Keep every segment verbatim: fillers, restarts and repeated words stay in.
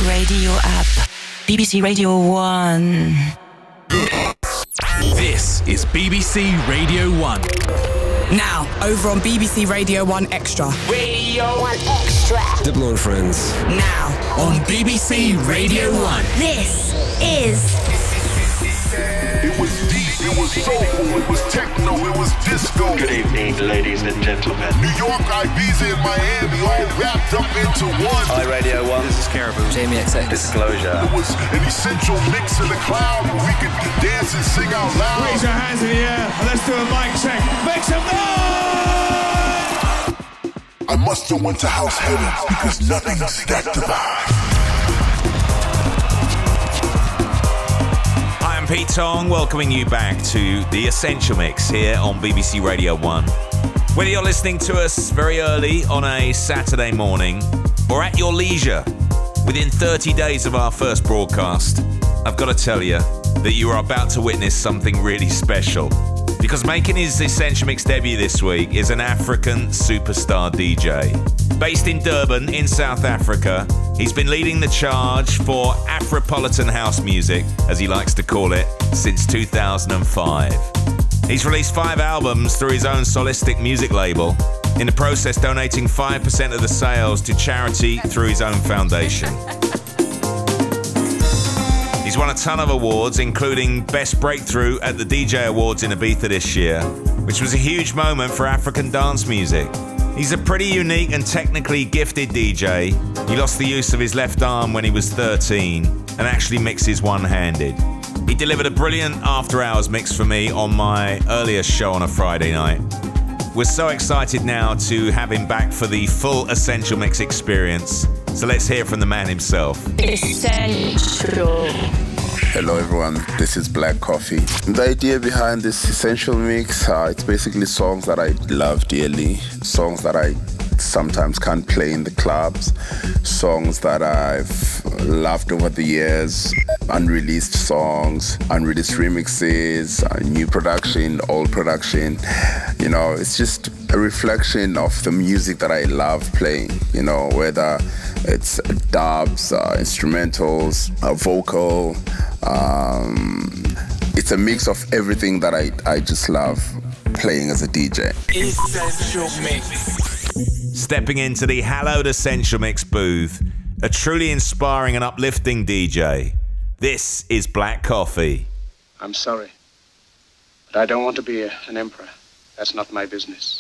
Radio app. B B C Radio one. This is B B C Radio one. Now, over on B B C Radio one Extra. Radio one Extra. Diplo and Friends. Now, on B B C Radio one. This is... It was deep, it was soulful, it was techno, it was disco. Good evening, ladies and gentlemen. New York, Ibiza, and Miami all wrapped up into one. Hi, Radio one. This is Caribou. Jamie X X. Disclosure. It was an essential mix in the cloud where we could dance and sing out loud. Raise your hands in the air and let's do a mic check. Make some noise! I must have went to house heaven because nothing's that divine. I'm Pete Tong, welcoming you back to the Essential Mix here on B B C Radio one. Whether you're listening to us very early on a Saturday morning or at your leisure within thirty days of our first broadcast, I've got to tell you that you are about to witness something really special. Because making his Essential Mix debut this week is an African superstar D J. Based in Durban in South Africa, he's been leading the charge for Afropolitan house music, as he likes to call it, since two thousand five. He's released five albums through his own solistic music label, in the process donating five percent of the sales to charity through his own foundation. He's won a ton of awards, including Best Breakthrough at the D J Awards in Ibiza this year, which was a huge moment for African dance music. He's a pretty unique and technically gifted D J. He lost the use of his left arm when he was thirteen and actually mixes one-handed. He delivered a brilliant after-hours mix for me on my earlier show on a Friday night. We're so excited now to have him back for the full Essential Mix experience. So let's hear from the man himself. Essential. Hello everyone, this is Black Coffee. The idea behind this Essential Mix, uh, it's basically songs that I love dearly, songs that I sometimes can't play in the clubs, songs that I've loved over the years, unreleased songs, unreleased remixes, uh, new production, old production. You know, it's just a reflection of the music that I love playing, you know, whether it's dubs, uh, instrumentals, uh, vocal. Um, it's a mix of everything that I, I just love playing as a D J. Essential Mix. Stepping into the hallowed Essential Mix booth, a truly inspiring and uplifting D J. This is Black Coffee. I'm sorry, but I don't want to be a, an emperor. That's not my business.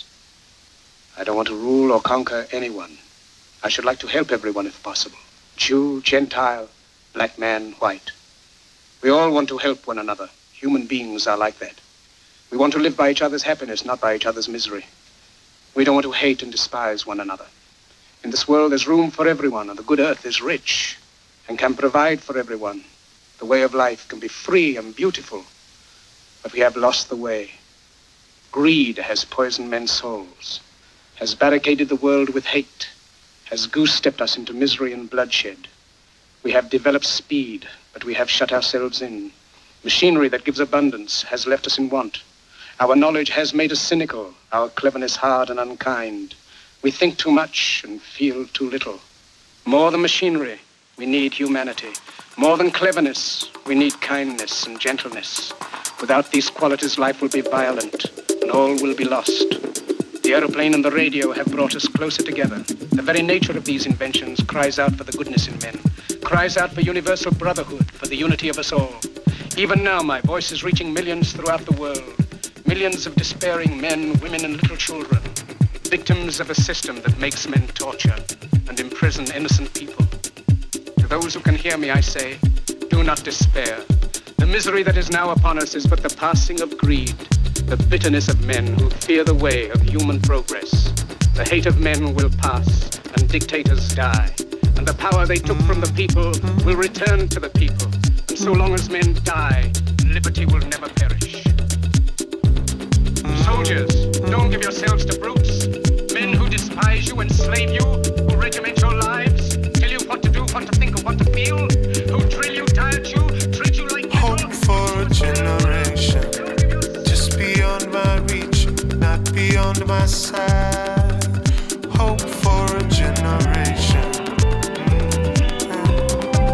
I don't want to rule or conquer anyone. I should like to help everyone if possible. Jew, Gentile, black man, white. We all want to help one another. Human beings are like that. We want to live by each other's happiness, not by each other's misery. We don't want to hate and despise one another. In this world, there's room for everyone, and the good earth is rich and can provide for everyone. The way of life can be free and beautiful, but we have lost the way. Greed has poisoned men's souls, has barricaded the world with hate, has goose-stepped us into misery and bloodshed. We have developed speed, but we have shut ourselves in. Machinery that gives abundance has left us in want. Our knowledge has made us cynical, our cleverness hard and unkind. We think too much and feel too little. More than machinery, we need humanity. More than cleverness, we need kindness and gentleness. Without these qualities, life will be violent, and all will be lost. The aeroplane and the radio have brought us closer together. The very nature of these inventions cries out for the goodness in men, cries out for universal brotherhood, for the unity of us all. Even now, my voice is reaching millions throughout the world. Millions of despairing men, women, and little children, victims of a system that makes men torture and imprison innocent people. To those who can hear me, I say, do not despair. The misery that is now upon us is but the passing of greed, the bitterness of men who fear the way of human progress. The hate of men will pass, and dictators die, and the power they took from the people will return to the people. And so long as men die, liberty will never perish. Soldiers, don't give yourselves to brutes, men who despise you, enslave you, who regiment your lives, tell you what to do, what to think, or what to feel, who drill you, diet you, treat you like hope for a generation, just beyond my reach, not beyond my sight. Hope for a generation.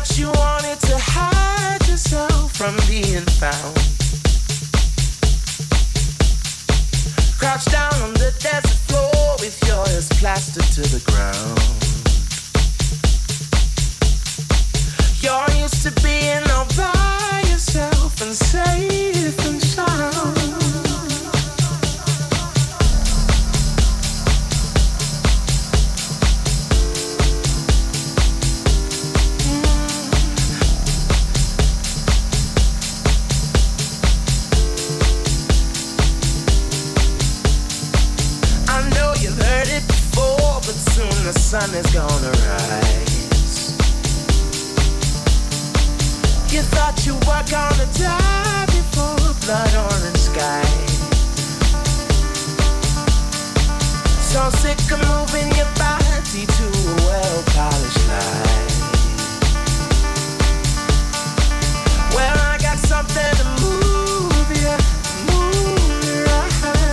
much you wanted to hide yourself from being found. Crouched down on the desert floor with your ears plastered to the ground. You're used to being all by yourself and safe and sound. The sun is gonna rise. You thought you were gonna die before blood orange sky. So sick of moving your body to a well-polished life. Well, I got something to move you, move you right.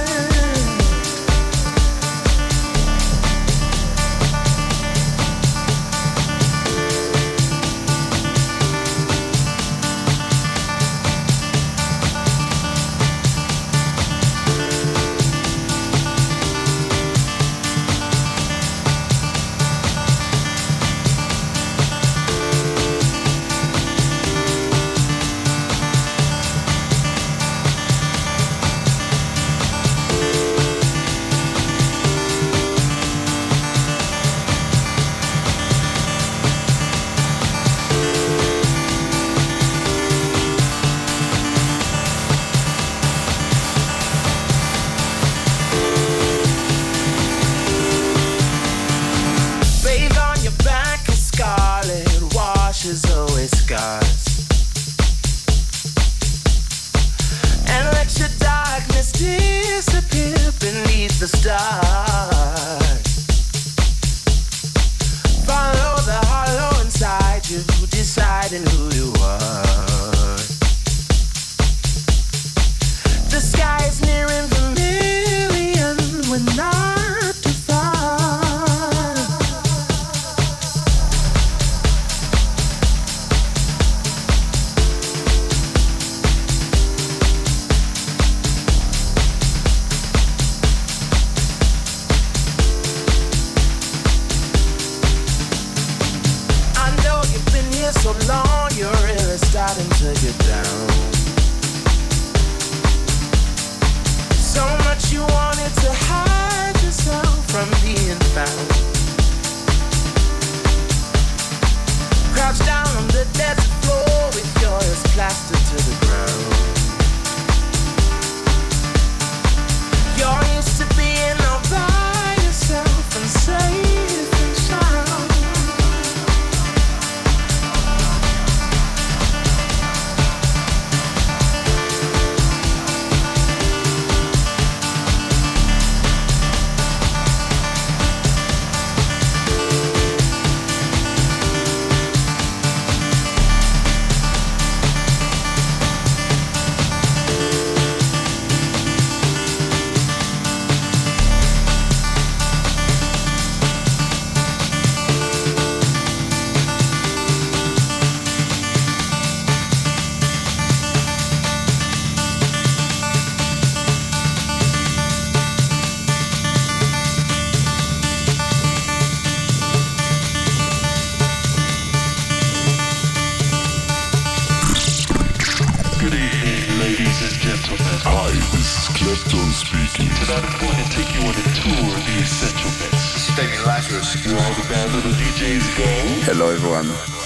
Hello everyone,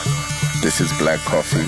this is Black Coffee.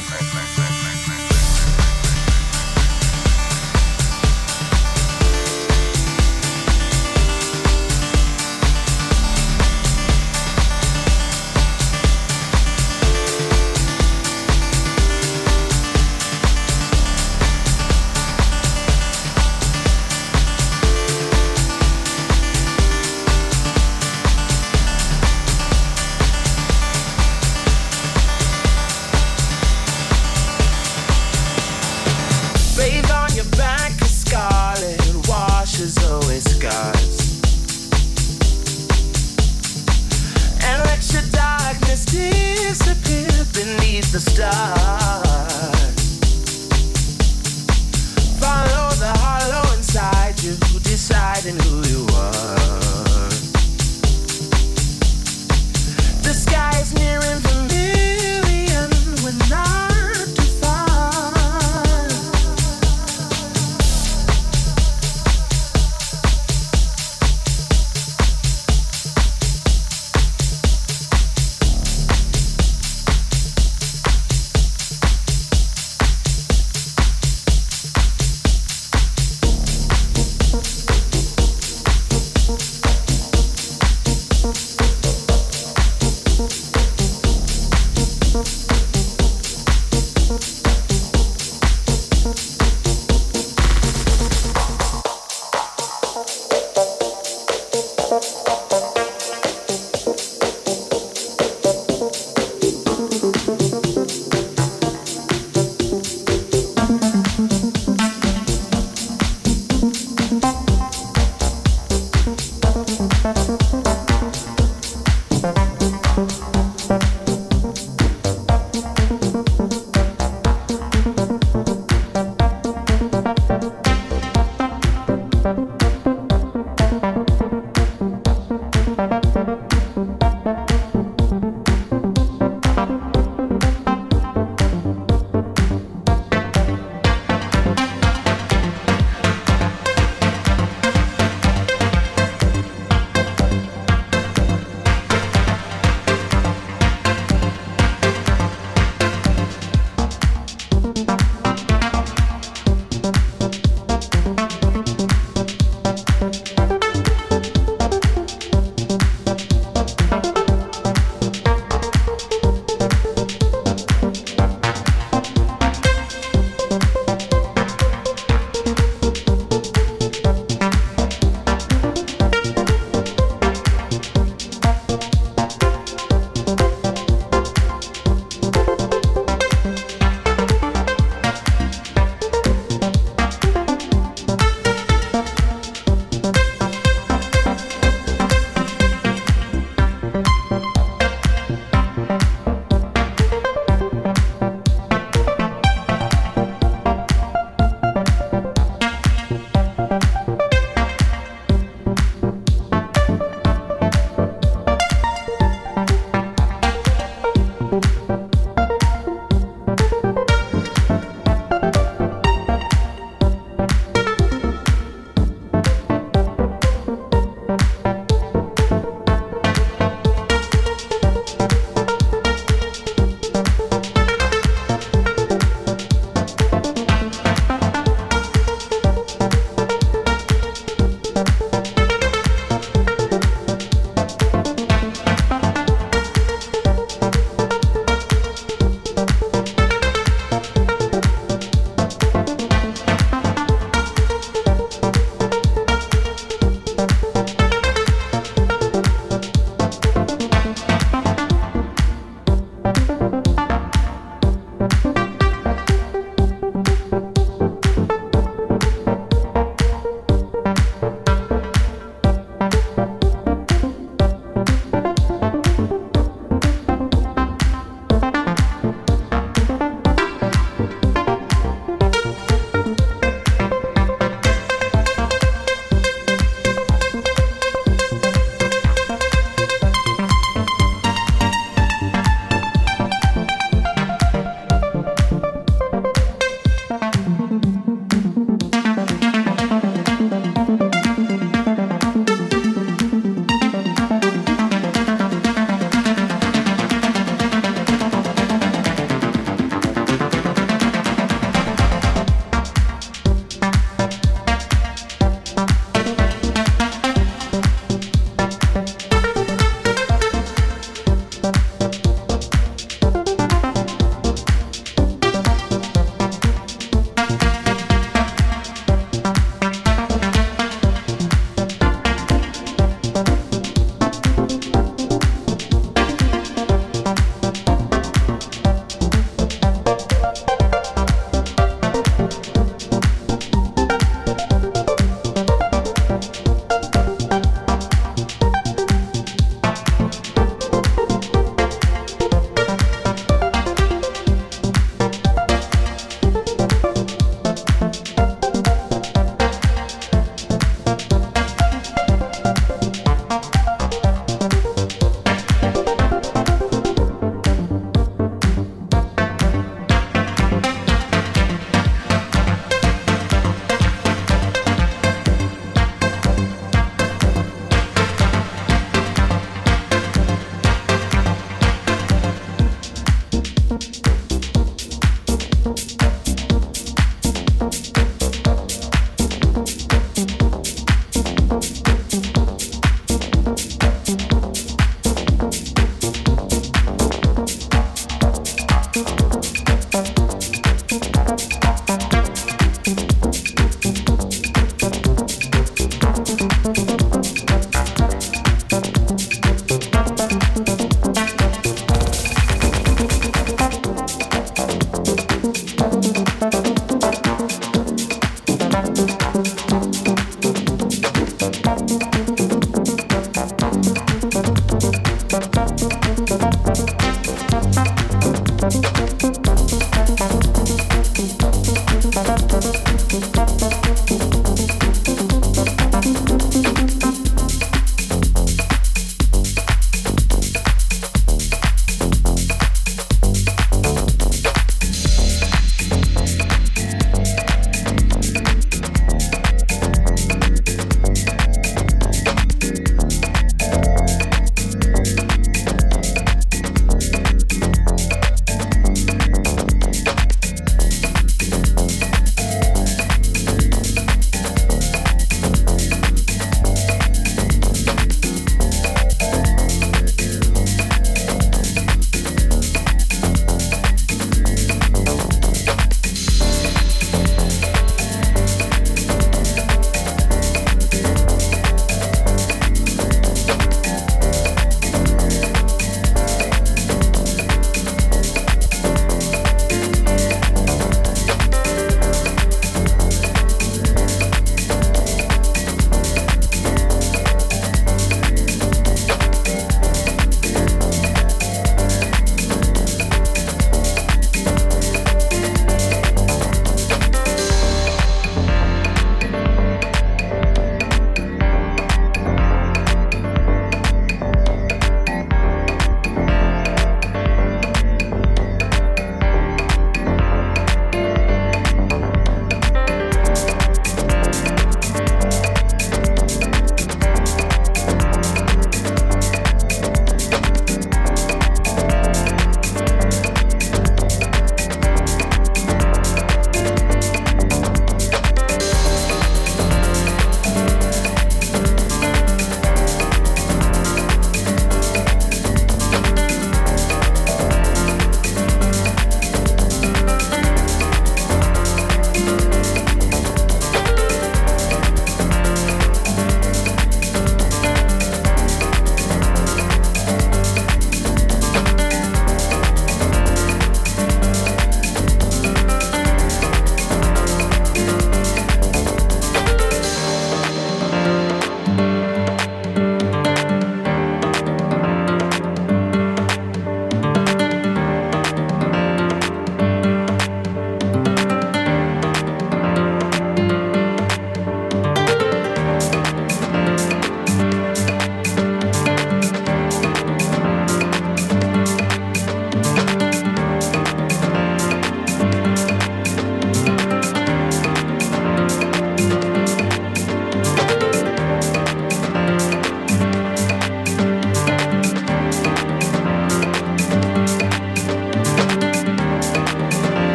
the stars. Follow the hollow inside you, deciding who you are. The sky is nearing vermilion, we're not too far.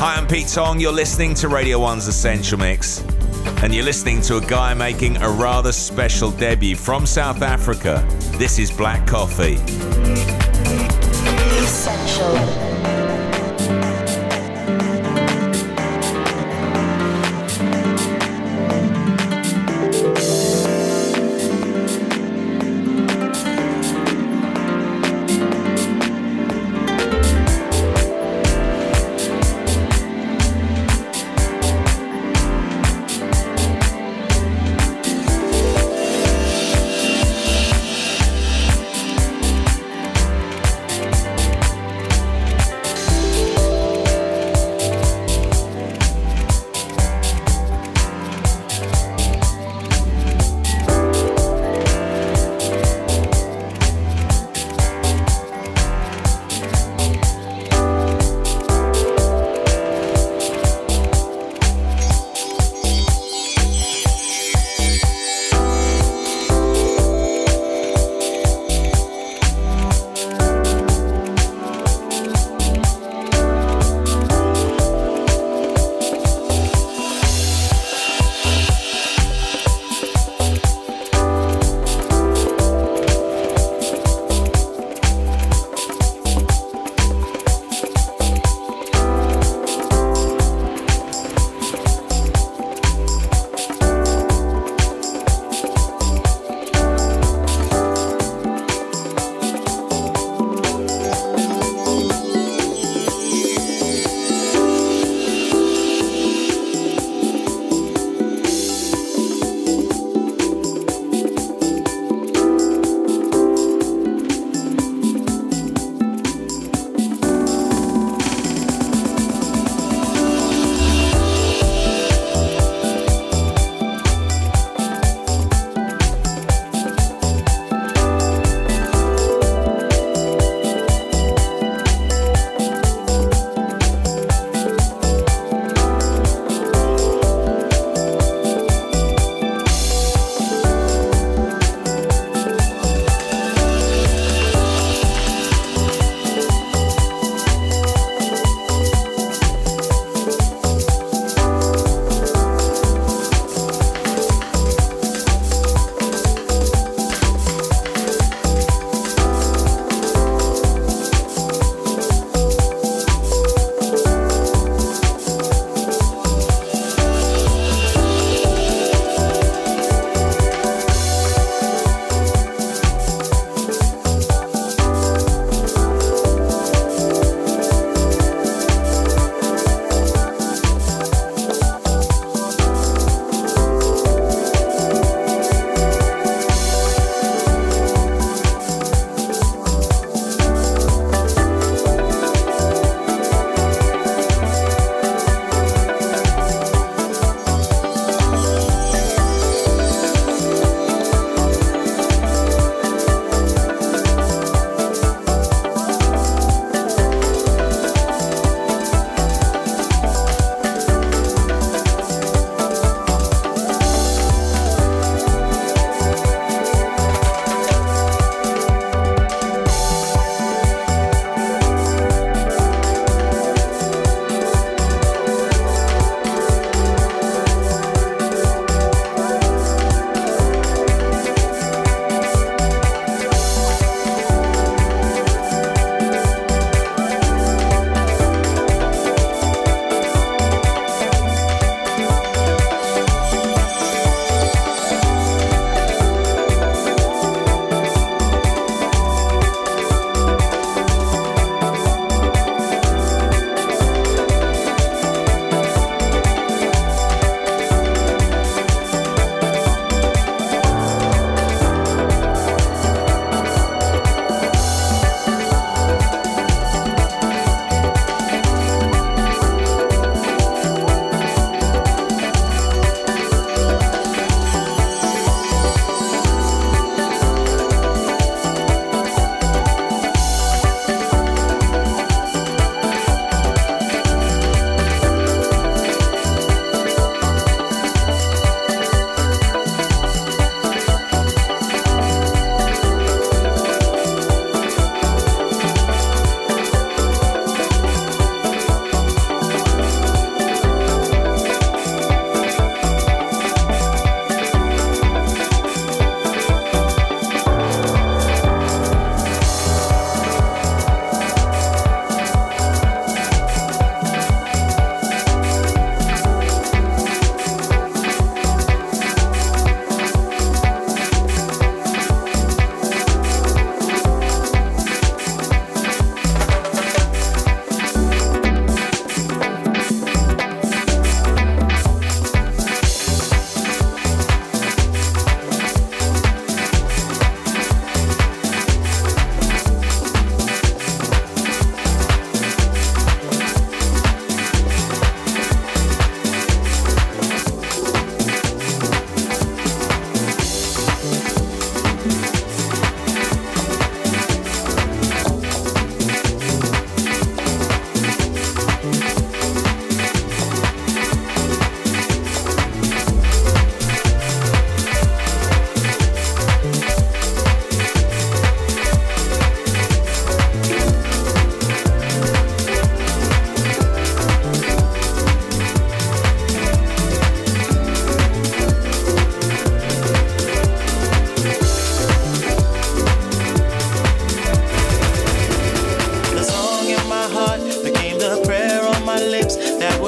Hi, I'm Pete Tong. You're listening to Radio one's Essential Mix. And you're listening to a guy making a rather special debut from South Africa. This is Black Coffee. Essential.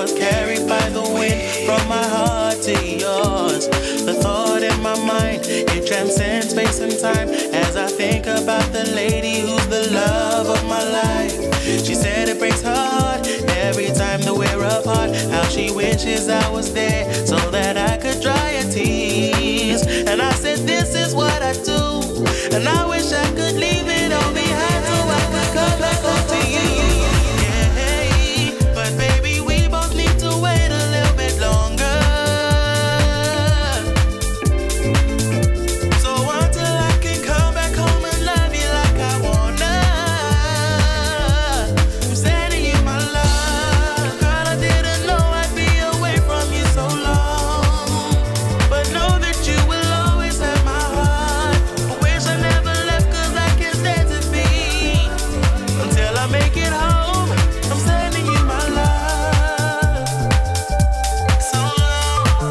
was carried by the wind from my heart to yours. The thought in my mind, it transcends space and time as I think about the lady who's the love of my life. She said it breaks her heart every time that we're apart, how she wishes I was there so that I could dry her tears. And I said, this is what I do, and I wish I could leave it all behind so I could come back home to you. Yeah, but baby, we both need to wait a little bit longer. So until I can come back home and love you like I wanna, I'm sending you my love. Girl, I didn't know I'd be away from you so long, but know that you will always have my heart. I wish I never left, cause I can't stand to be until I make it home. I'm sending you my love. So long.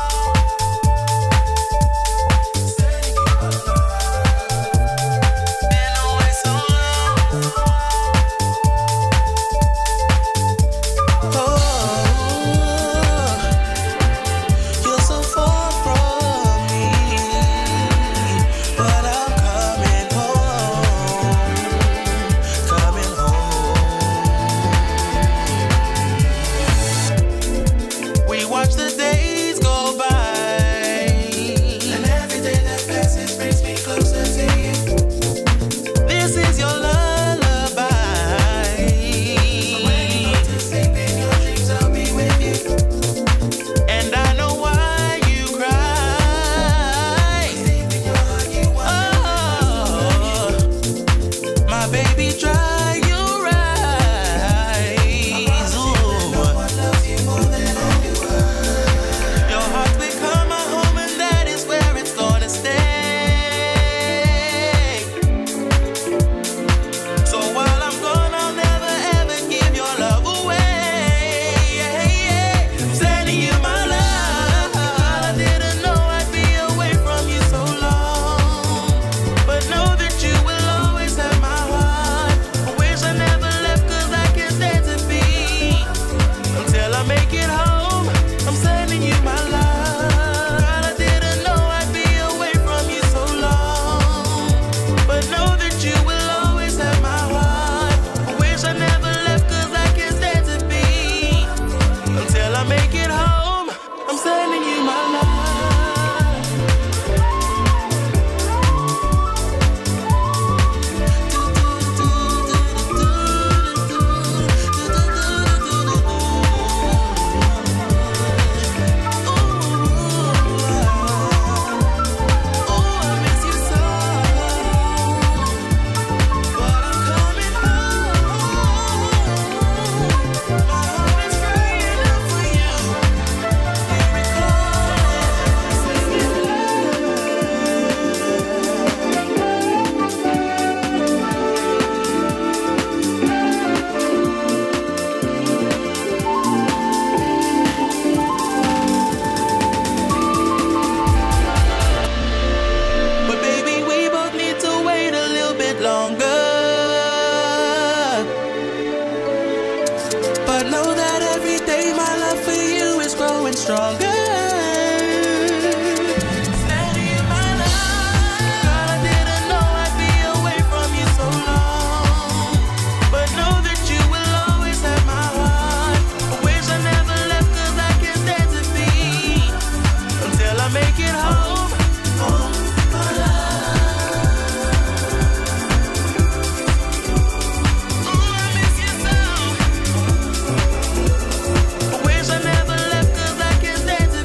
Sending you my love. Been away so long. Oh, you're so far from me, but I'm coming home, coming home. We watch the days go by, and every day that passes brings me closer to you. This is your lullaby. When you go to sleep in your dreams, I'll be with you. And I know why you cry. Deep in your heart, you want oh, my baby, dry your eyes. Ooh. No one loves you more than I do. Your heart's become my home, and that is where it's gonna stay. So while I'm gone, I'll never ever give your love away. I'm sending you my love. I didn't know I'd be away from you so long, but know that you will always have my heart. I wish I never left, cause I can't stand to be until I make it home. I'm sending you my love. Girl, I didn't know I'd be away from you so long, but know that you will always have my heart. I wish I never left, cause I can't stand to be until I make it home. I'm sending you my love. But baby, we both need to wait a little bit longer. But know that every day my love for you is growing stronger. Sending you my love. God, I didn't know I'd be away from you so long, but know that you will always have my heart. I wish I never left, cause I can't stand to be until I make it home. Home, my love. Ooh, I miss you so. I wish I never left, cause I can't stand to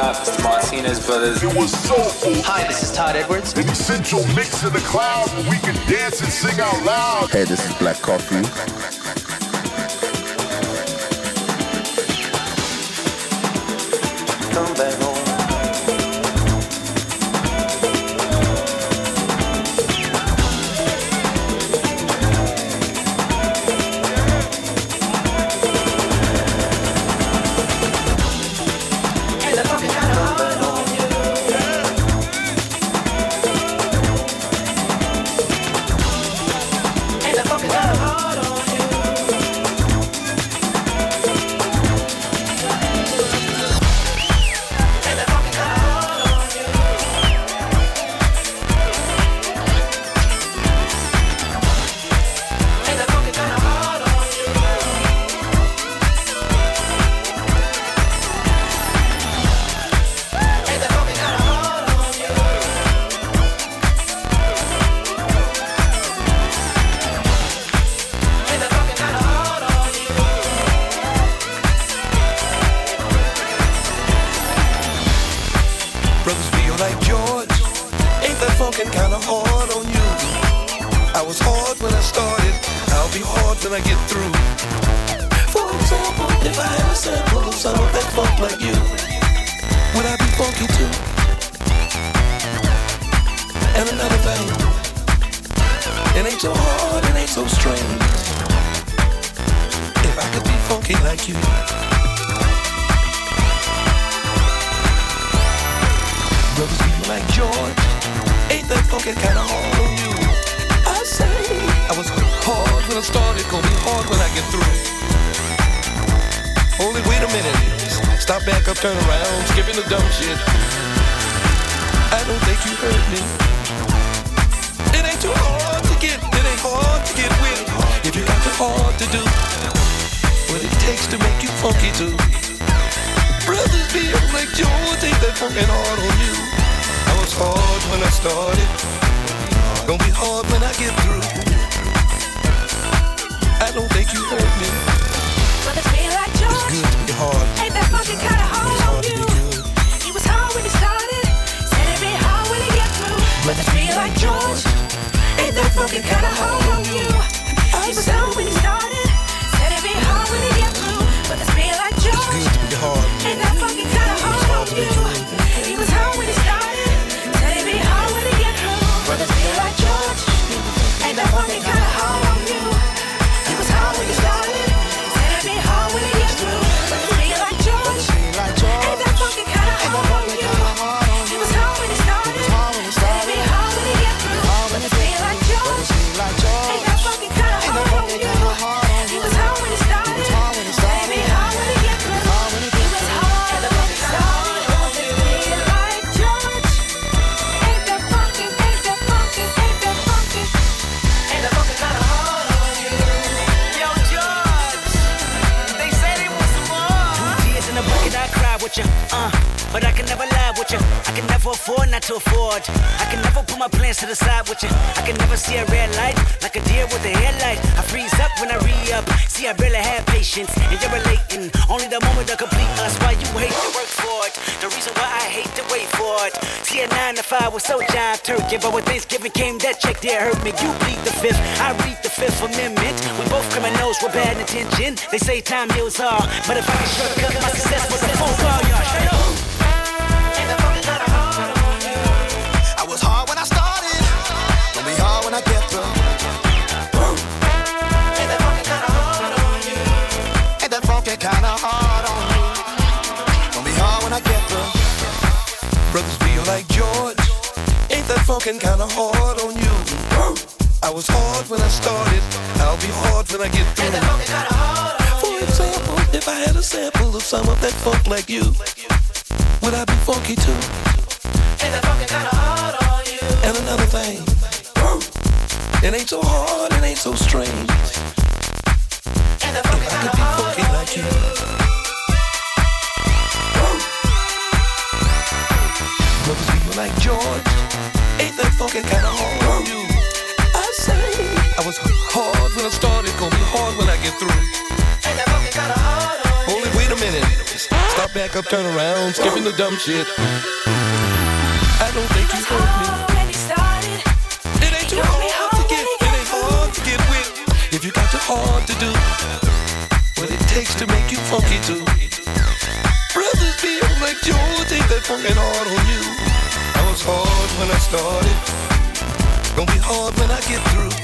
up? It's the Martinez Brothers. It was soulful. Hi, this is Todd Edwards. The essential mix in the cloud where we can dance and sing out loud. Hey, this is Black Coffee. Come back home. But when Thanksgiving came, that check there hurt me. You plead the fifth, I read the fifth amendment. We both criminals with bad intention. They say time heals all, but if I can shortcut my success with a phone call, y'all straight up. I was hard when I started, gonna be hard when I get through. Ain't that funky kinda hard on you? Ain't that funky kinda hard on you? Gonna be hard when I get through. Brothers feel like George. Ain't that funkin' kinda hard on you? I was hard when I started, I'll be hard when I get through. Ain't that funkin' kinda hard on For example, you? If I had a sample of some of that funk like you, would I be funky too? Ain't that funkin' kinda hard on you? And another thing, it ain't so hard, it ain't so strange. Ain't that funkin' kinda hard on you? If I could be funky like you. Brothers people like George, ain't that funky kinda hard on you? I say, I was hard when I started, gonna be hard when I get through. Ain't that funky kinda hard on you? Only wait a minute, stop back up, turn around, skipping the dumb shit. I don't think you hurt me. It ain't too hard to get, it ain't hard to get with. If you got your heart to do what it takes to make you funky too. Brothers feel like George ain't that fucking hard on you. I was hard when I started, gonna be hard when I get through.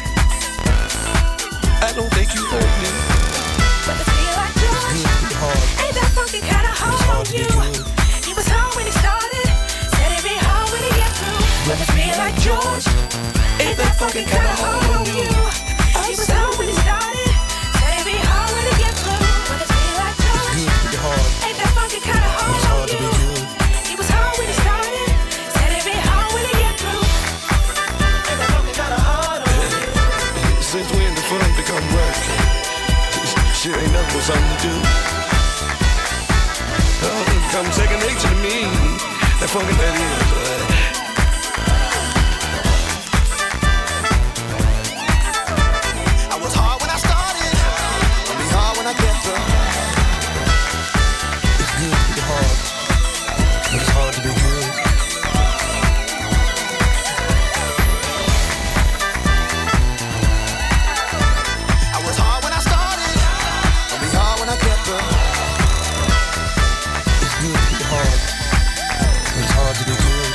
I don't think you hurt me. But it feel like George ain't that funky kinda hard on you. He was hard when he started, said it'd be hard when he get through. But it feel like George ain't that funky kinda hard on you. He was hard when he started, said it'd be hard when he get through. But it feel like George ain't that funky kinda hard on you. He was hard when he started, said it'd be hard when he get through. Ain't that funky kinda hard on you. Since when the fun become work? Shit ain't nothing but something to do. Oh, come second nature to me. That funky that is. Uh, I was hard when I started, I'll be hard when I get through. it's good to be hard, but it's hard to be good. I was hard when I started, I'll be hard when I get through. It's good to be hard, but it's hard to be good.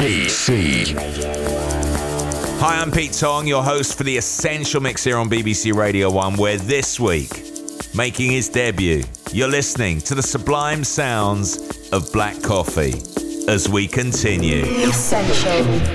B C. Hi, I'm Pete Tong, your host for the Essential Mix here on B B C Radio one, where this week, making his debut, you're listening to the sublime sounds of Black Coffee as we continue. Essential.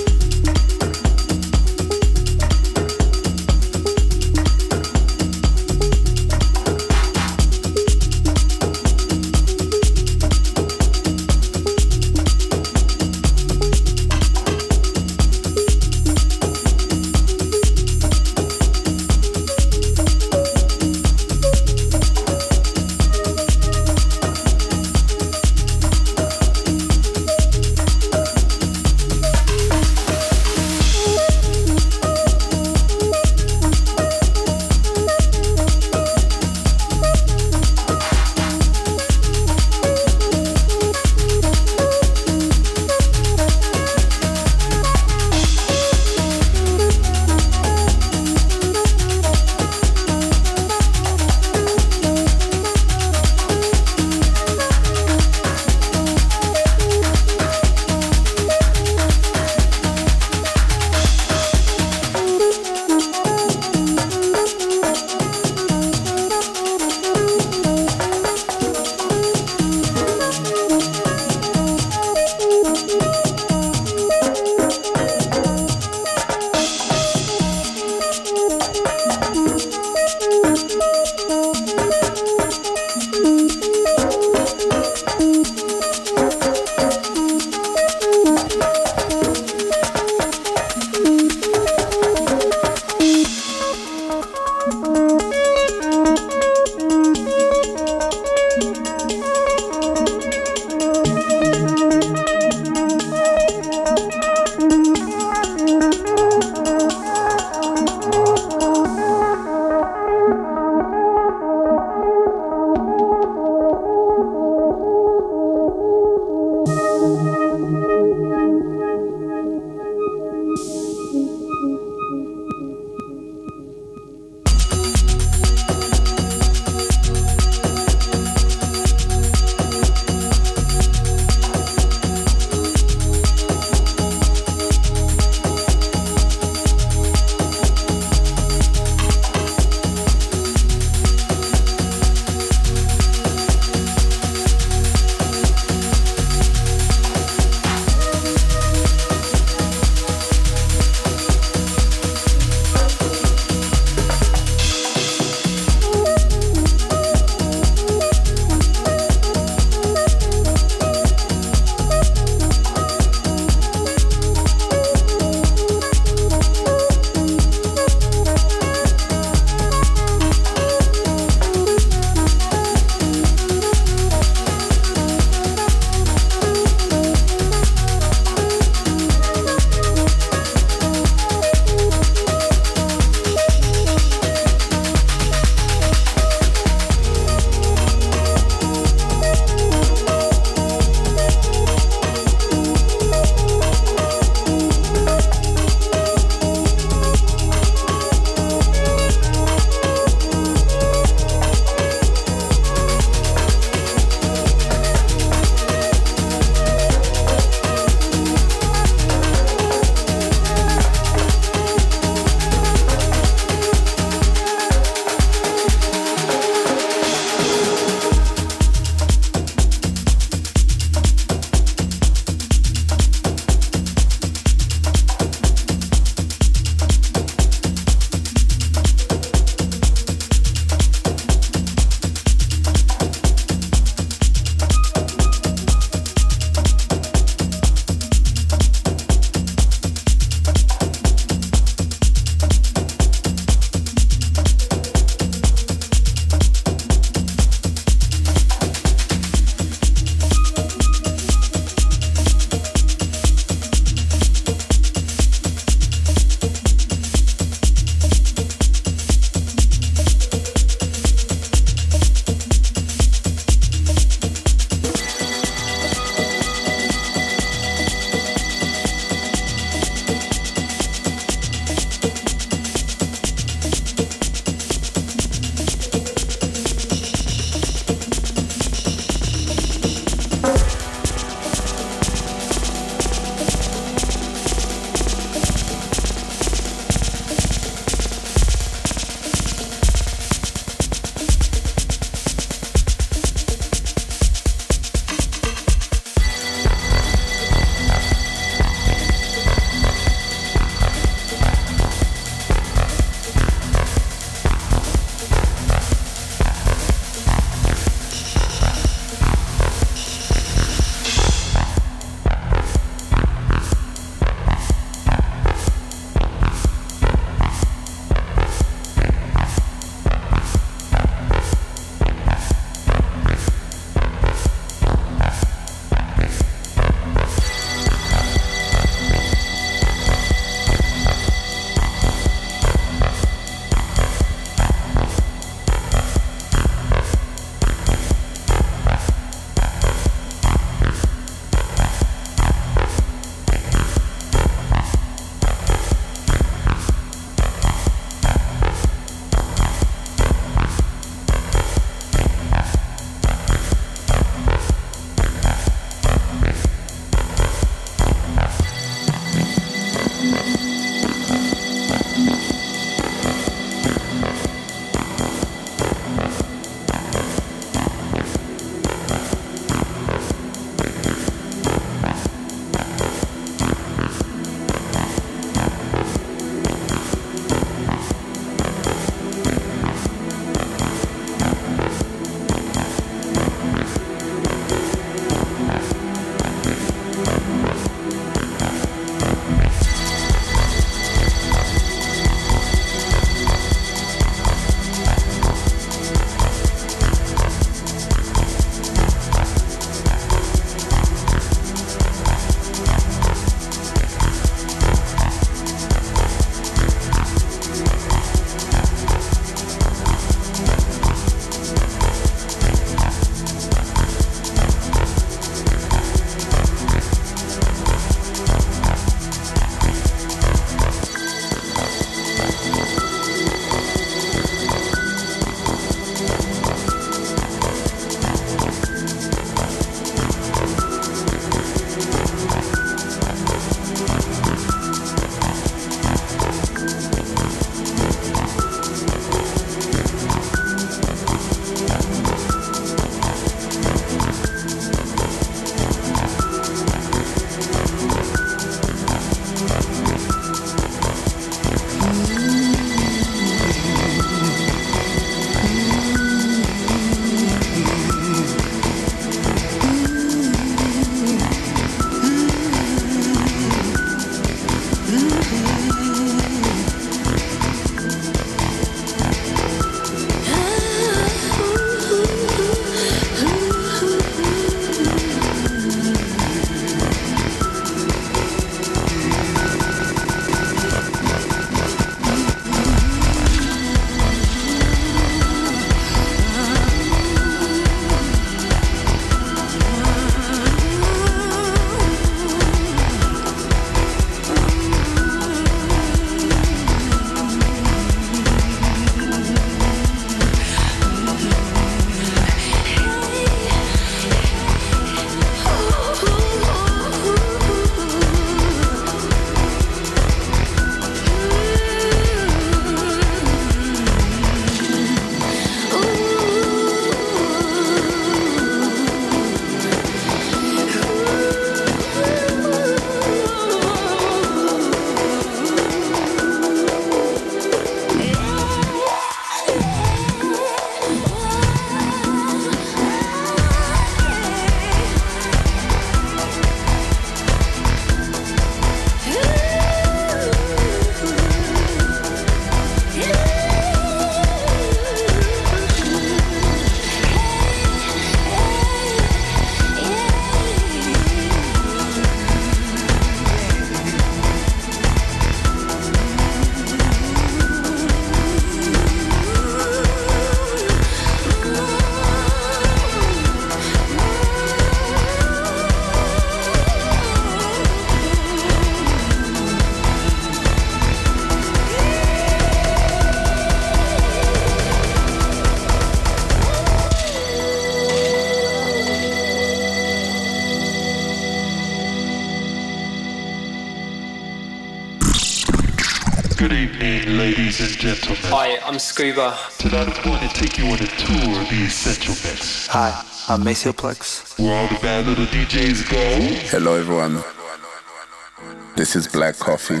Good evening, ladies and gentlemen. Hi, I'm Scuba. Tonight I'm going to take you on a tour of the Essential Mix. Hi, I'm Maceo-Plex. Where all the bad little D Js go. Hello, everyone. This is Black Coffee.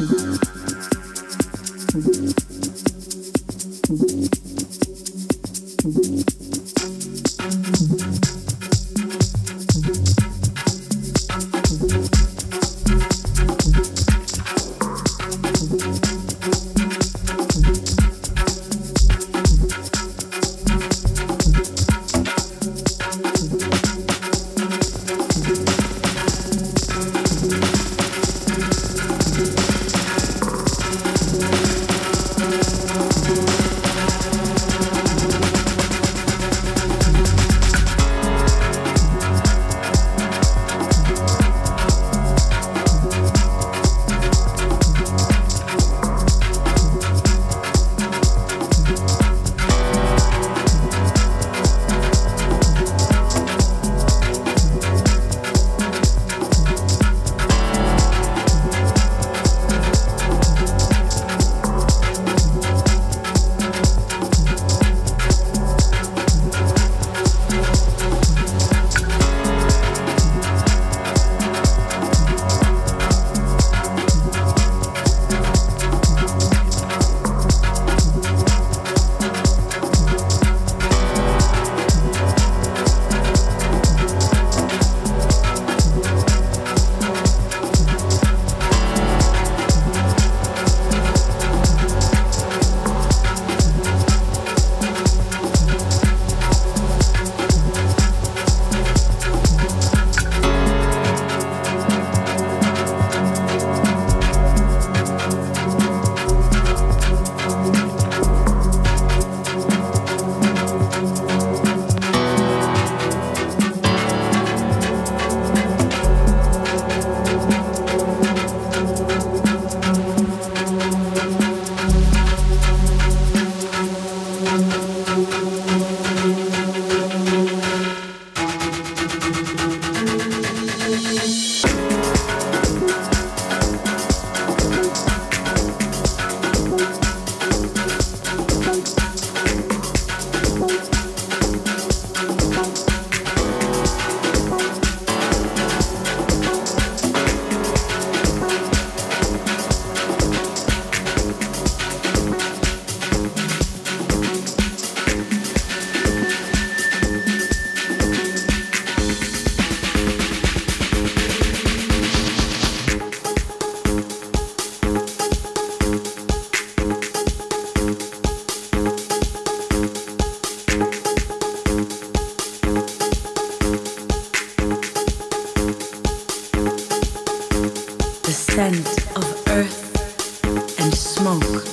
scent of earth and smoke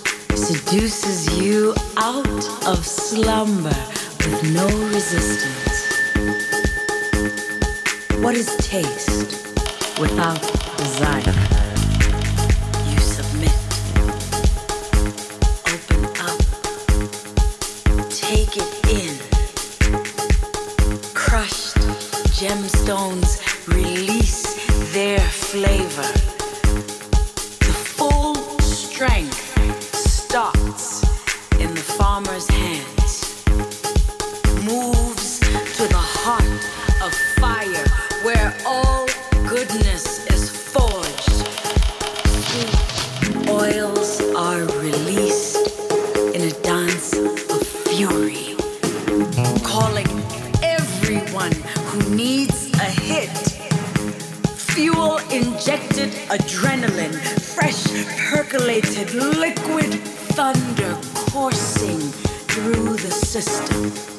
seduces you out of slumber with no resistance. What is taste without desire? You submit. Open up. Take it in. Crushed gemstones release their flavor. The full strength starts in the farmer's hands, moves to the heart of fire where all goodness is forged. Sweet oils are released in a dance of fury, calling everyone who needs a hit. Fuel injected adrenaline, fresh percolated liquid thunder coursing through the system.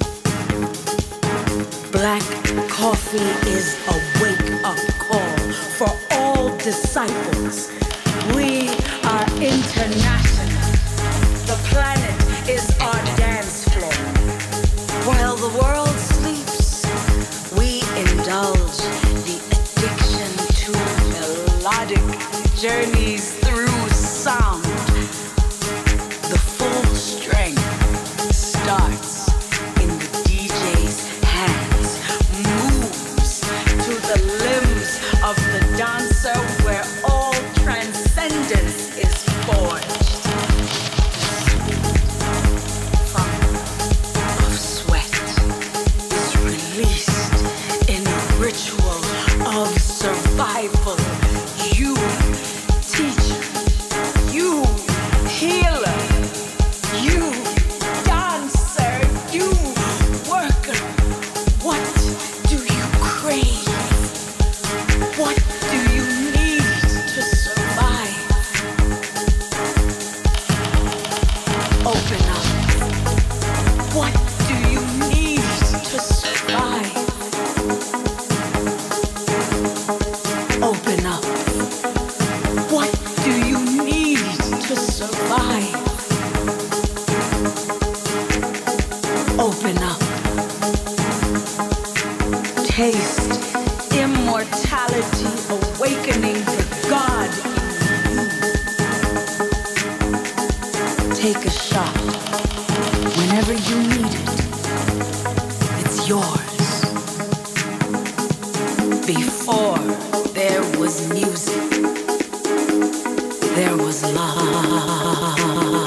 Black coffee is a wake-up call for all disciples. We are international. The planet is our dance floor. While the world sleeps, we indulge the addiction to melodic journeys through sound. The full strength starts in the D J's hands, moves to the limbs of the dancer where all transcendence is forged. Fire of sweat is released in a ritual of survival. You take a shot whenever you need it. It's yours. Before there was music, there was love.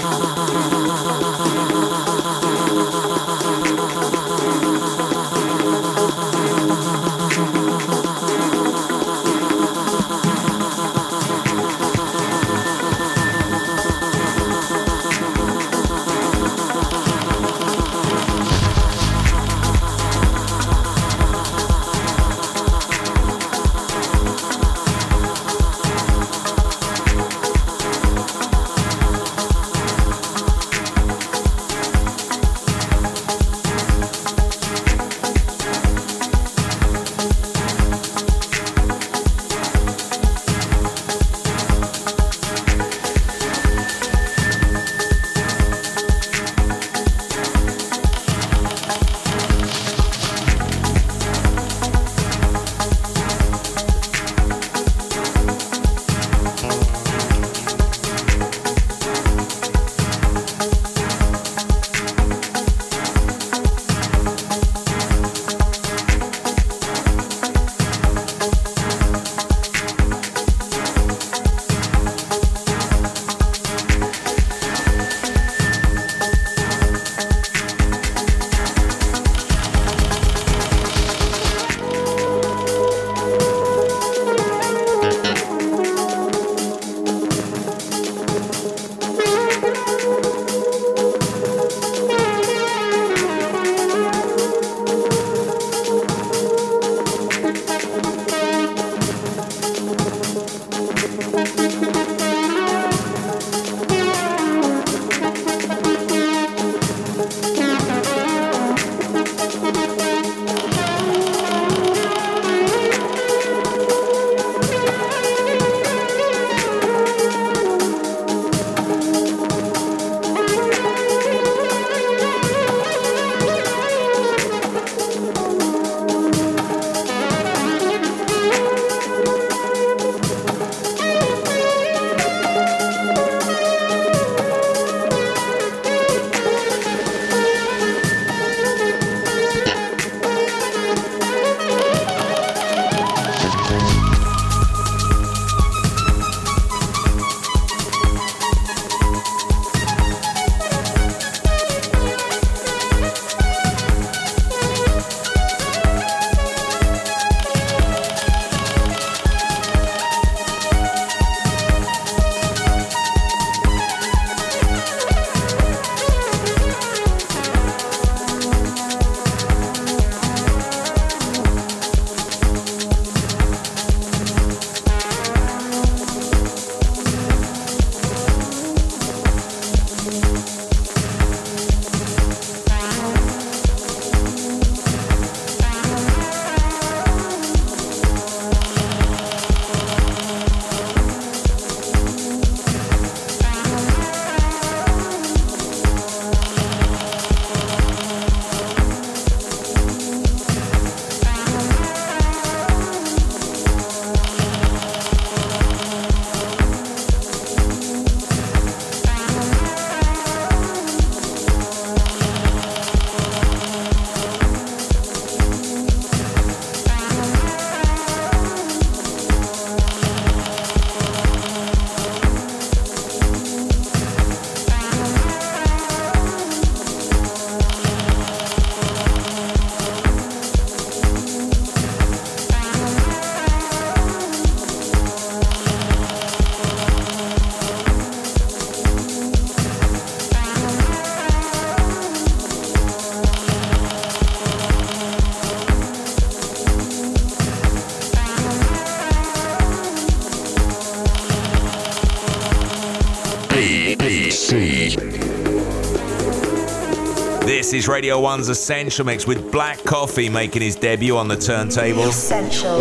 This is Radio one's Essential Mix with Black Coffee making his debut on the turntables. Essential.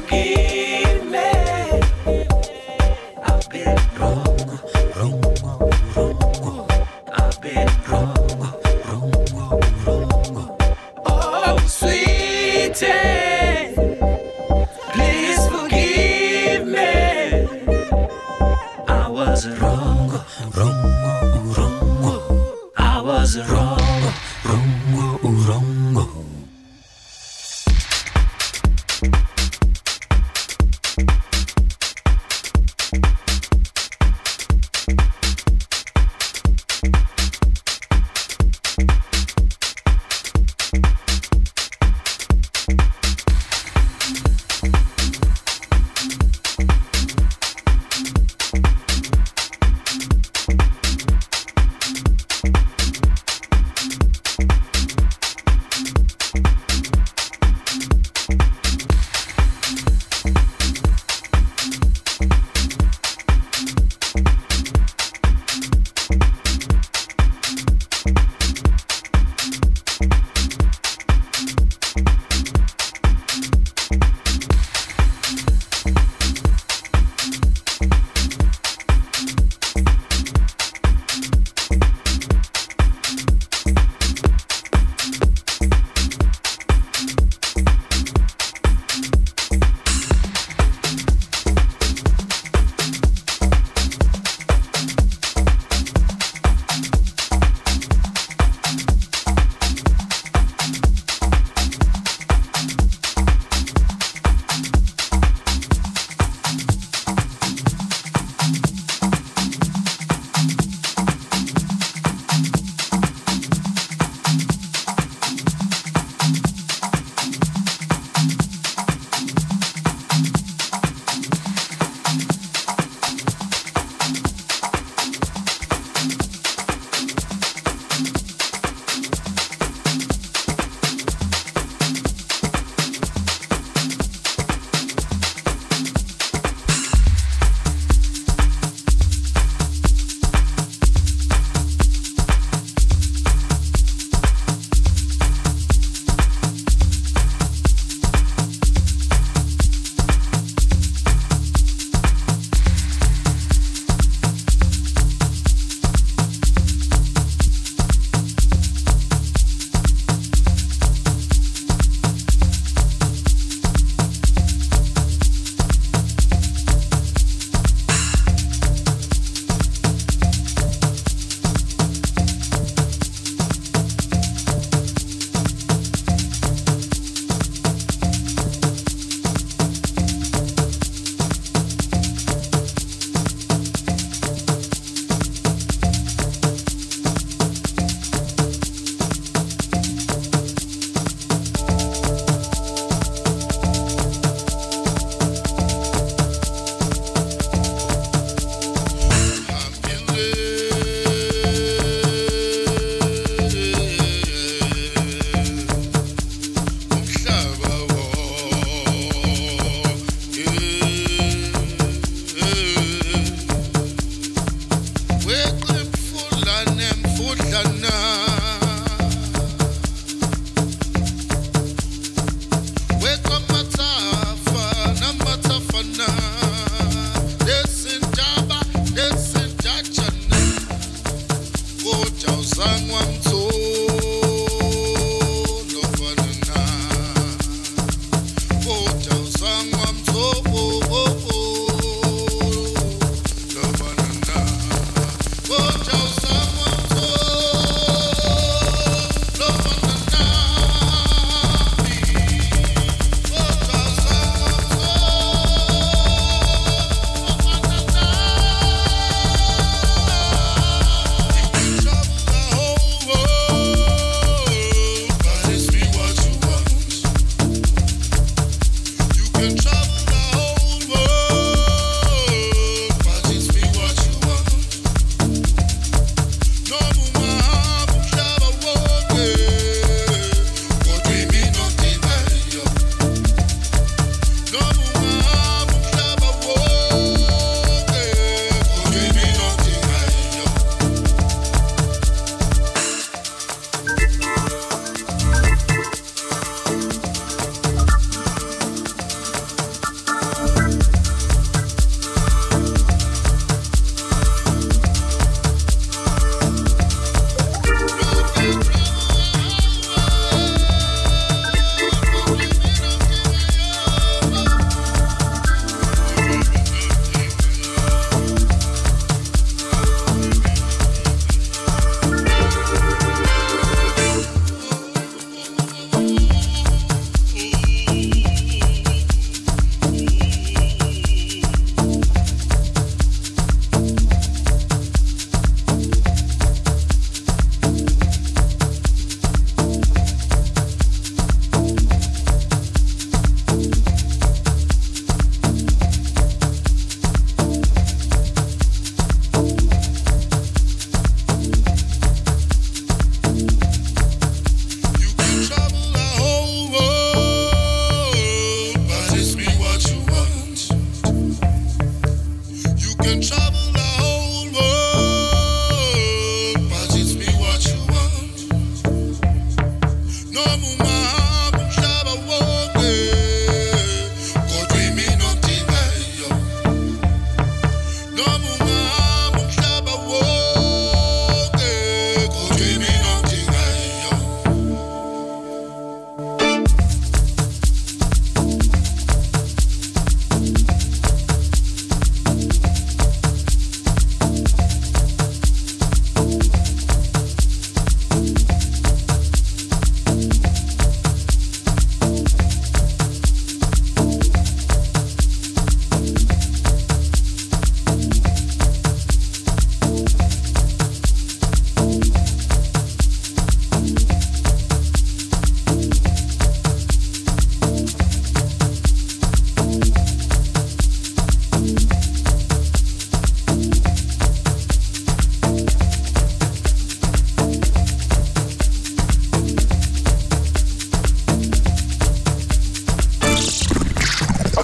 forgive me. I've been wrong, wrong, wrong. I've been wrong, wrong, wrong. Oh, sweetie, please forgive me. I was wrong, wrong, wrong. I was wrong, wrong, wrong.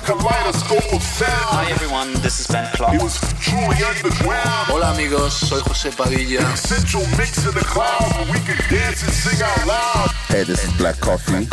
kaleidoscope of sound. Hi everyone, this is Ben Clark. It was truly underground. Hola amigos, soy José Padilla. An essential mix in the clouds where we can dance and sing out loud. Hey, this is Black Coffee.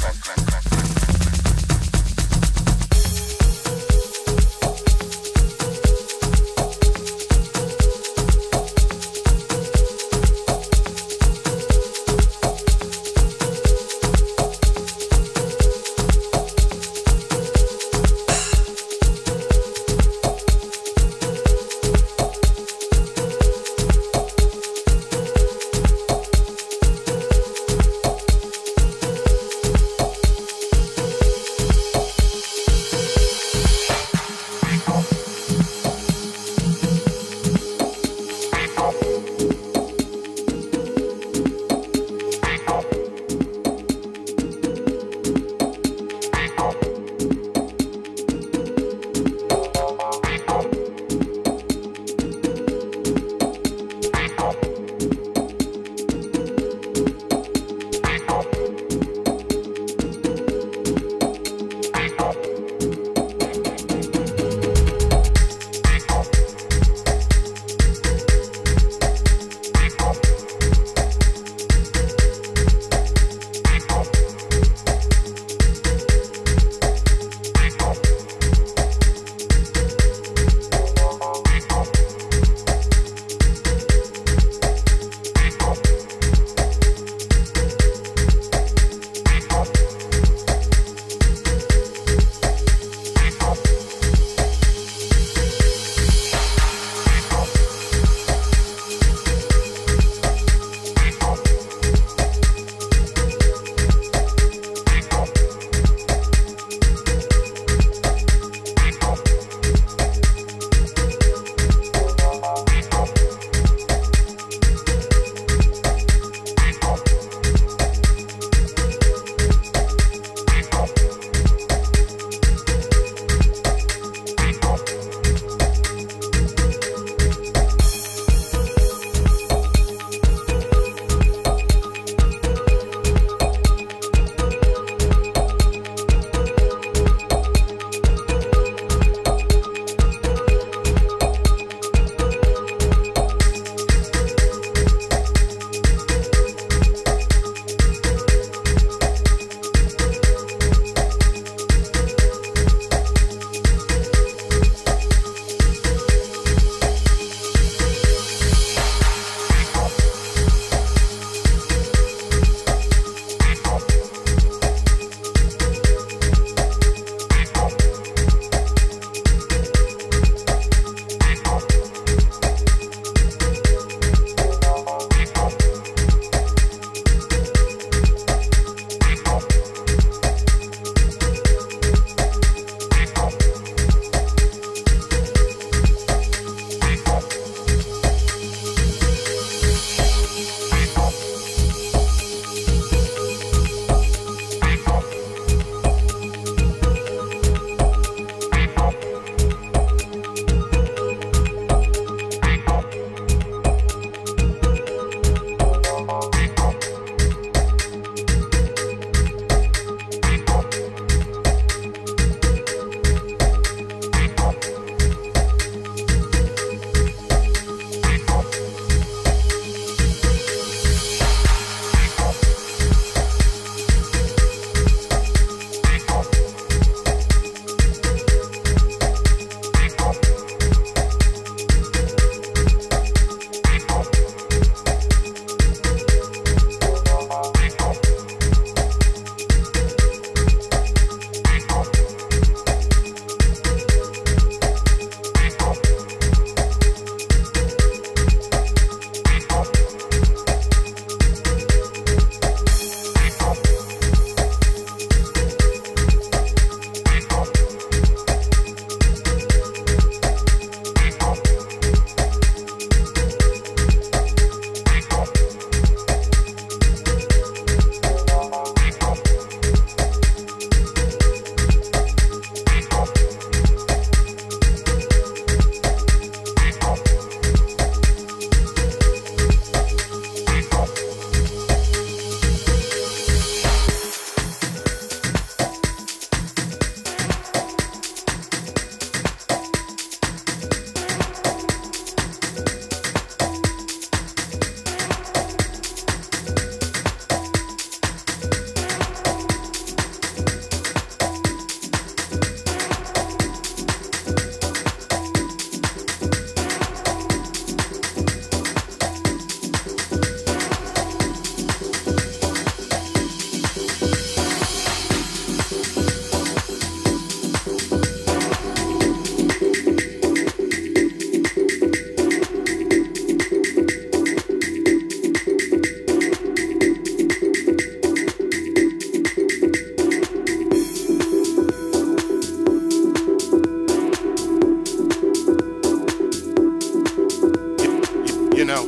You know.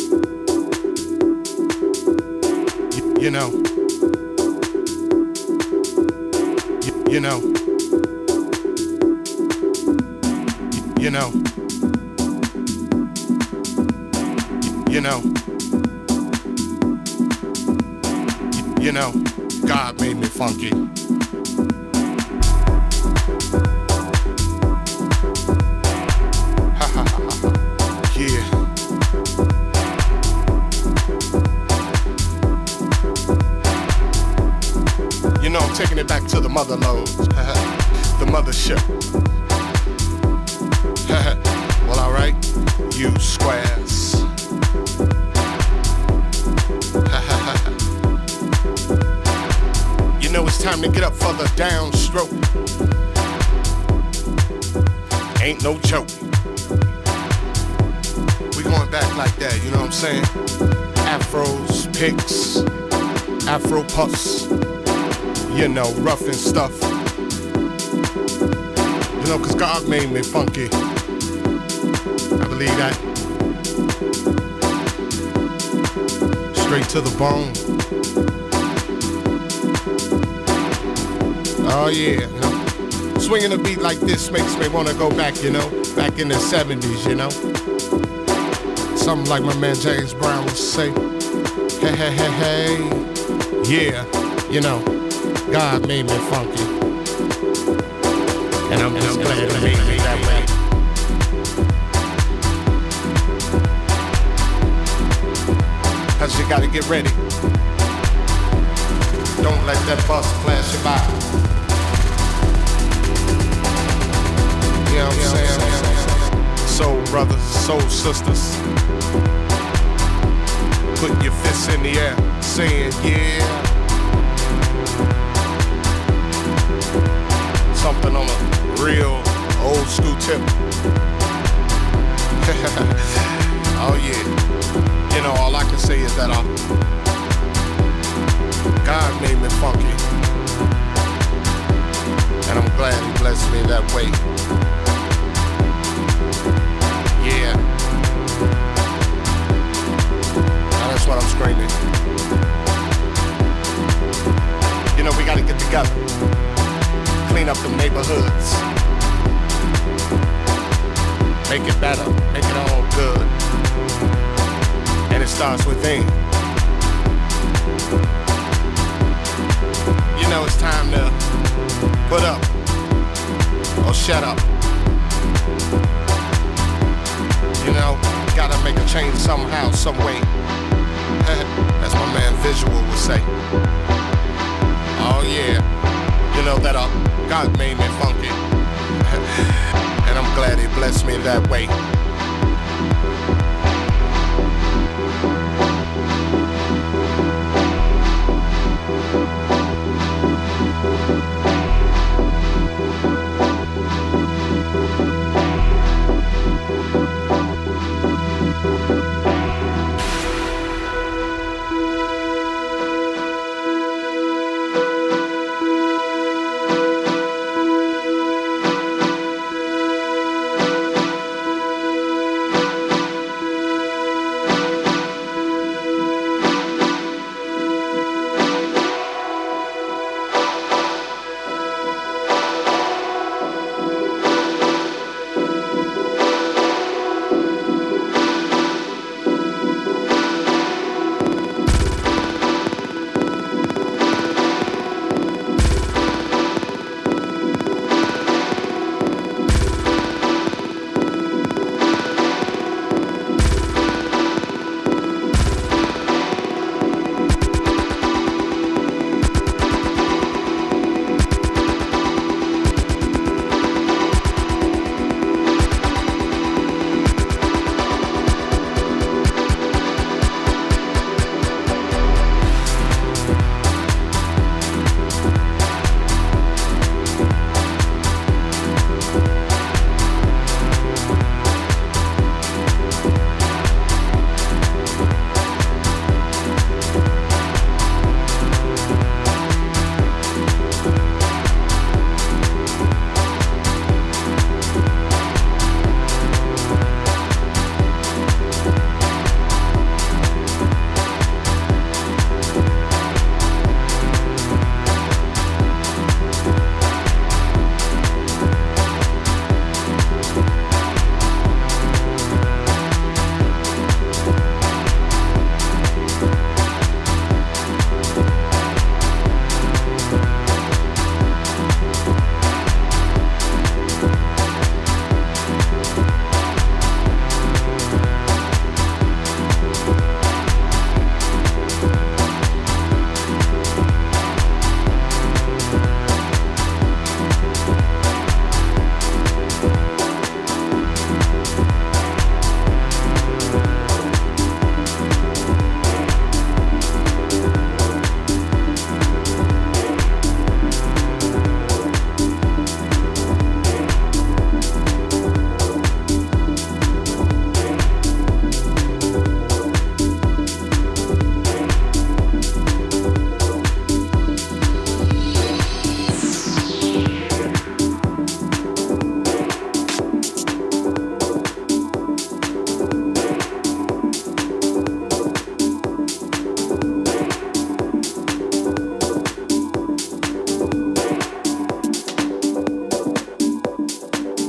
Y- you know. Y- you know. Y- you know. Y- you know. Y- you know. God made me funky. Ha ha ha ha. Yeah. You know, I'm taking it back to the mother lode, the mothership. Well, alright, you squares. You know it's time to get up for the downstroke. Ain't no joke. We going back like that, you know what I'm saying? Afros, picks, Afro puffs. You know, rough and stuff. You know, cause God made me funky. I believe that. Straight to the bone. Oh yeah, you know. Swinging a beat like this makes me wanna go back, you know. Back in the seventies, you know. Something like my man James Brown would say. Hey, hey, hey, hey. Yeah, you know. God made me funky. And I'm just glad He made me that way. Cause you gotta get ready. Don't let that bus flash you by. You know what I'm saying? Soul brothers, soul sisters. Put your fists in the air, saying yeah. Something on a real old school tip. Oh yeah. You know, all I can say is that I, God made me funky. And I'm glad He blessed me that way. Yeah. Now that's what I'm screaming. You know, we gotta get together. Clean up the neighborhoods. Make it better, make it all good. And it starts within. You know it's time to put up or shut up. You know, gotta make a change somehow, some way. As my man Visual would say. Oh yeah. You know that uh, God made me funky. And I'm glad He blessed me that way.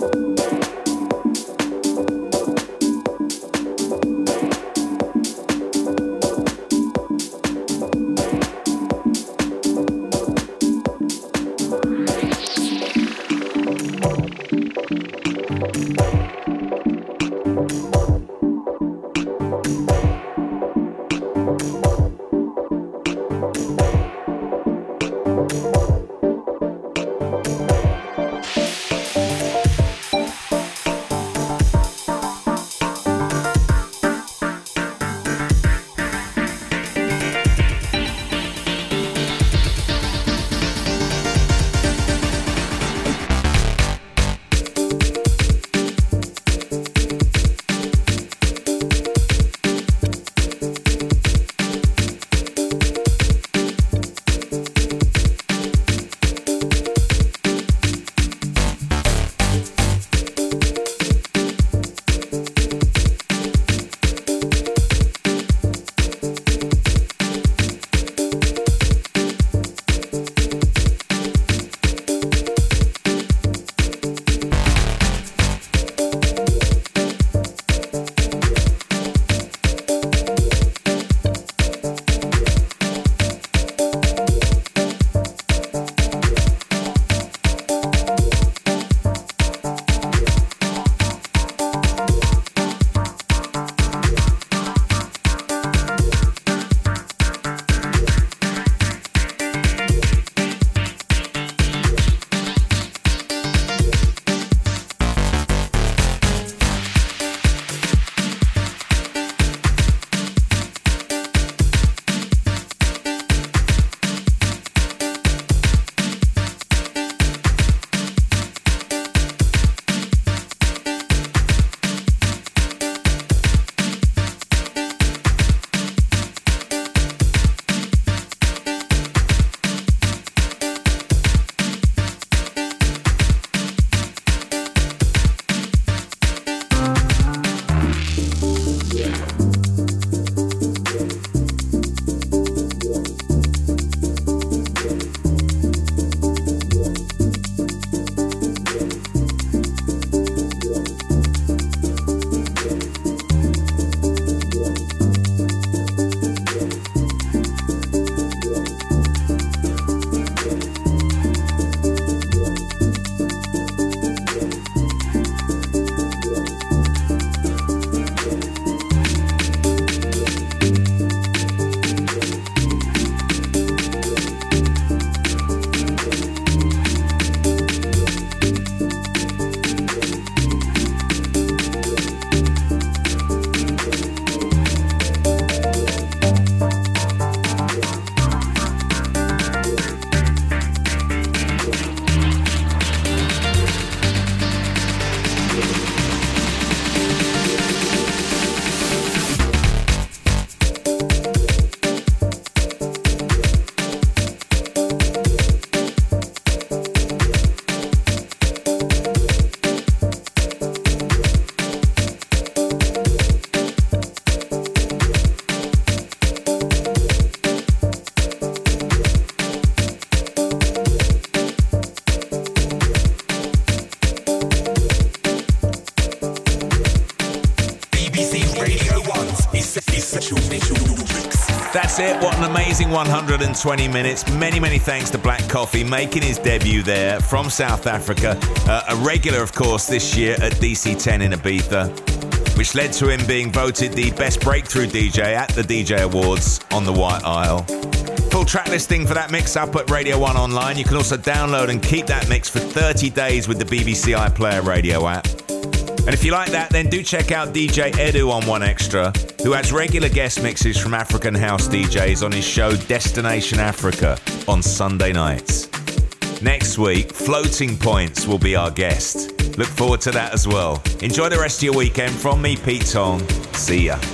That's it. What an amazing one hundred twenty minutes. Many, many thanks to Black Coffee making his debut there from South Africa. Uh, a regular, of course, this year at D C ten in Ibiza, which led to him being voted the best breakthrough D J at the D J Awards on the White Isle. Full track listing for that mix up at Radio one Online. You can also download and keep that mix for thirty days with the B B C iPlayer radio app. And if you like that, then do check out D J Edu on One Extra, who has regular guest mixes from African house D Js on his show Destination Africa on Sunday nights. Next week, Floating Points will be our guest. Look forward to that as well. Enjoy the rest of your weekend. From me, Pete Tong. See ya.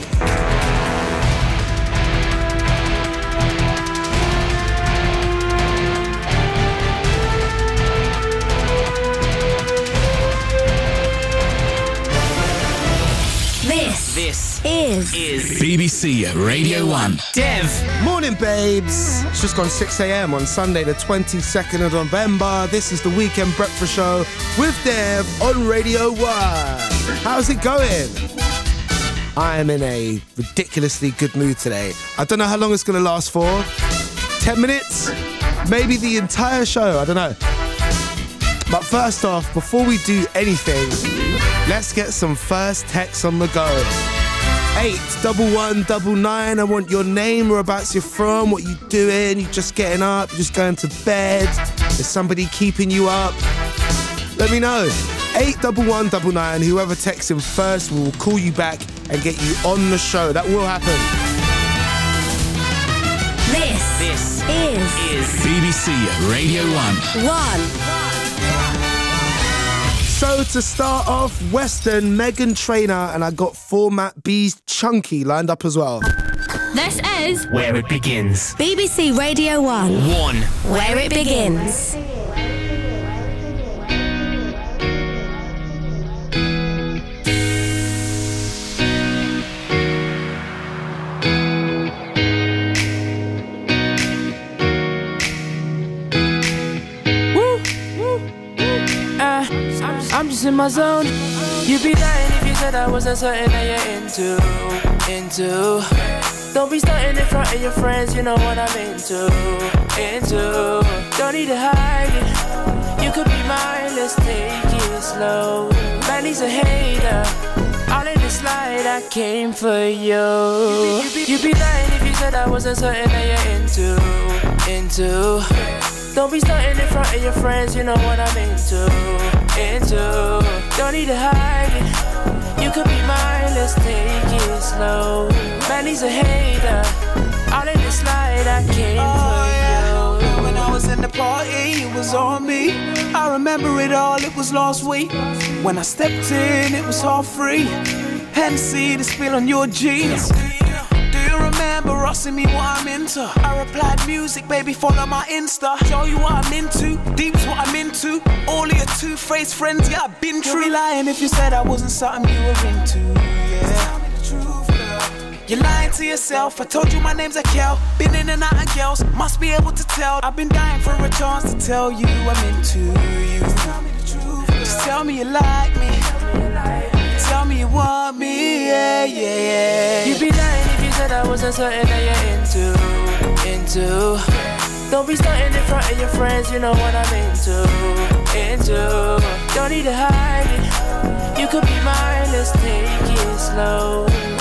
This is is B B C Radio one. Dev. Morning, babes. It's just gone six a.m. on Sunday, the twenty-second of November. This is the Weekend Breakfast Show with Dev on Radio one. How's it going? I am in a ridiculously good mood today. I don't know how long it's going to last for. Ten minutes? Maybe the entire show. I don't know. But first off, before we do anything, let's get some first texts on the go. eight double one double nine. I want your name, whereabouts you're from, what you doing. You just getting up, you're just going to bed. Is somebody keeping you up? Let me know. eight double one double nine. Whoever texts in first, we will call you back and get you on the show. That will happen. This, This is is B B C Radio one. One. So to start off, Western, Megan Trainor, and I got Format B's Chunky lined up as well. This is Where it begins. B B C Radio one. One. Where it begins. I'm just in my zone. You'd be lying if you said I wasn't something that you're into, into. Don't be starting in front of your friends, you know what I'm into, into. Don't need to hide it, you could be mine, let's take it slow. Man, he's a hater, all in the slide, I came for you. You'd be lying if you said I wasn't something that you're into, into. Don't be starting in front of your friends, you know what I'm into, into. Don't need to hide it, you could be mine, let's take it slow. Man, he's a hater, all in the slide, I came oh, for yeah. you. When I was in the party, it was on me. I remember it all, it was last week. When I stepped in, it was half free. Hennessy to spill on your jeans. Remember asking me what I'm into. I replied, music, baby, follow my Insta. Show you what I'm into, deep's what I'm into. All of your two-faced friends, yeah, I've been true. You'd be lying if you said I wasn't something you were into, yeah. You're lying to yourself, I told you my name's Akel. Been in and out of girls, must be able to tell. I've been dying for a chance to tell you I'm into you. Just tell me you like me, tell me you want me, yeah, yeah, yeah. You'd be lying if you said I wasn't something that you're into, into. Don't be starting in front of your friends, you know what I'm into, into. Don't need to hide it, you could be mine, let's take it slow.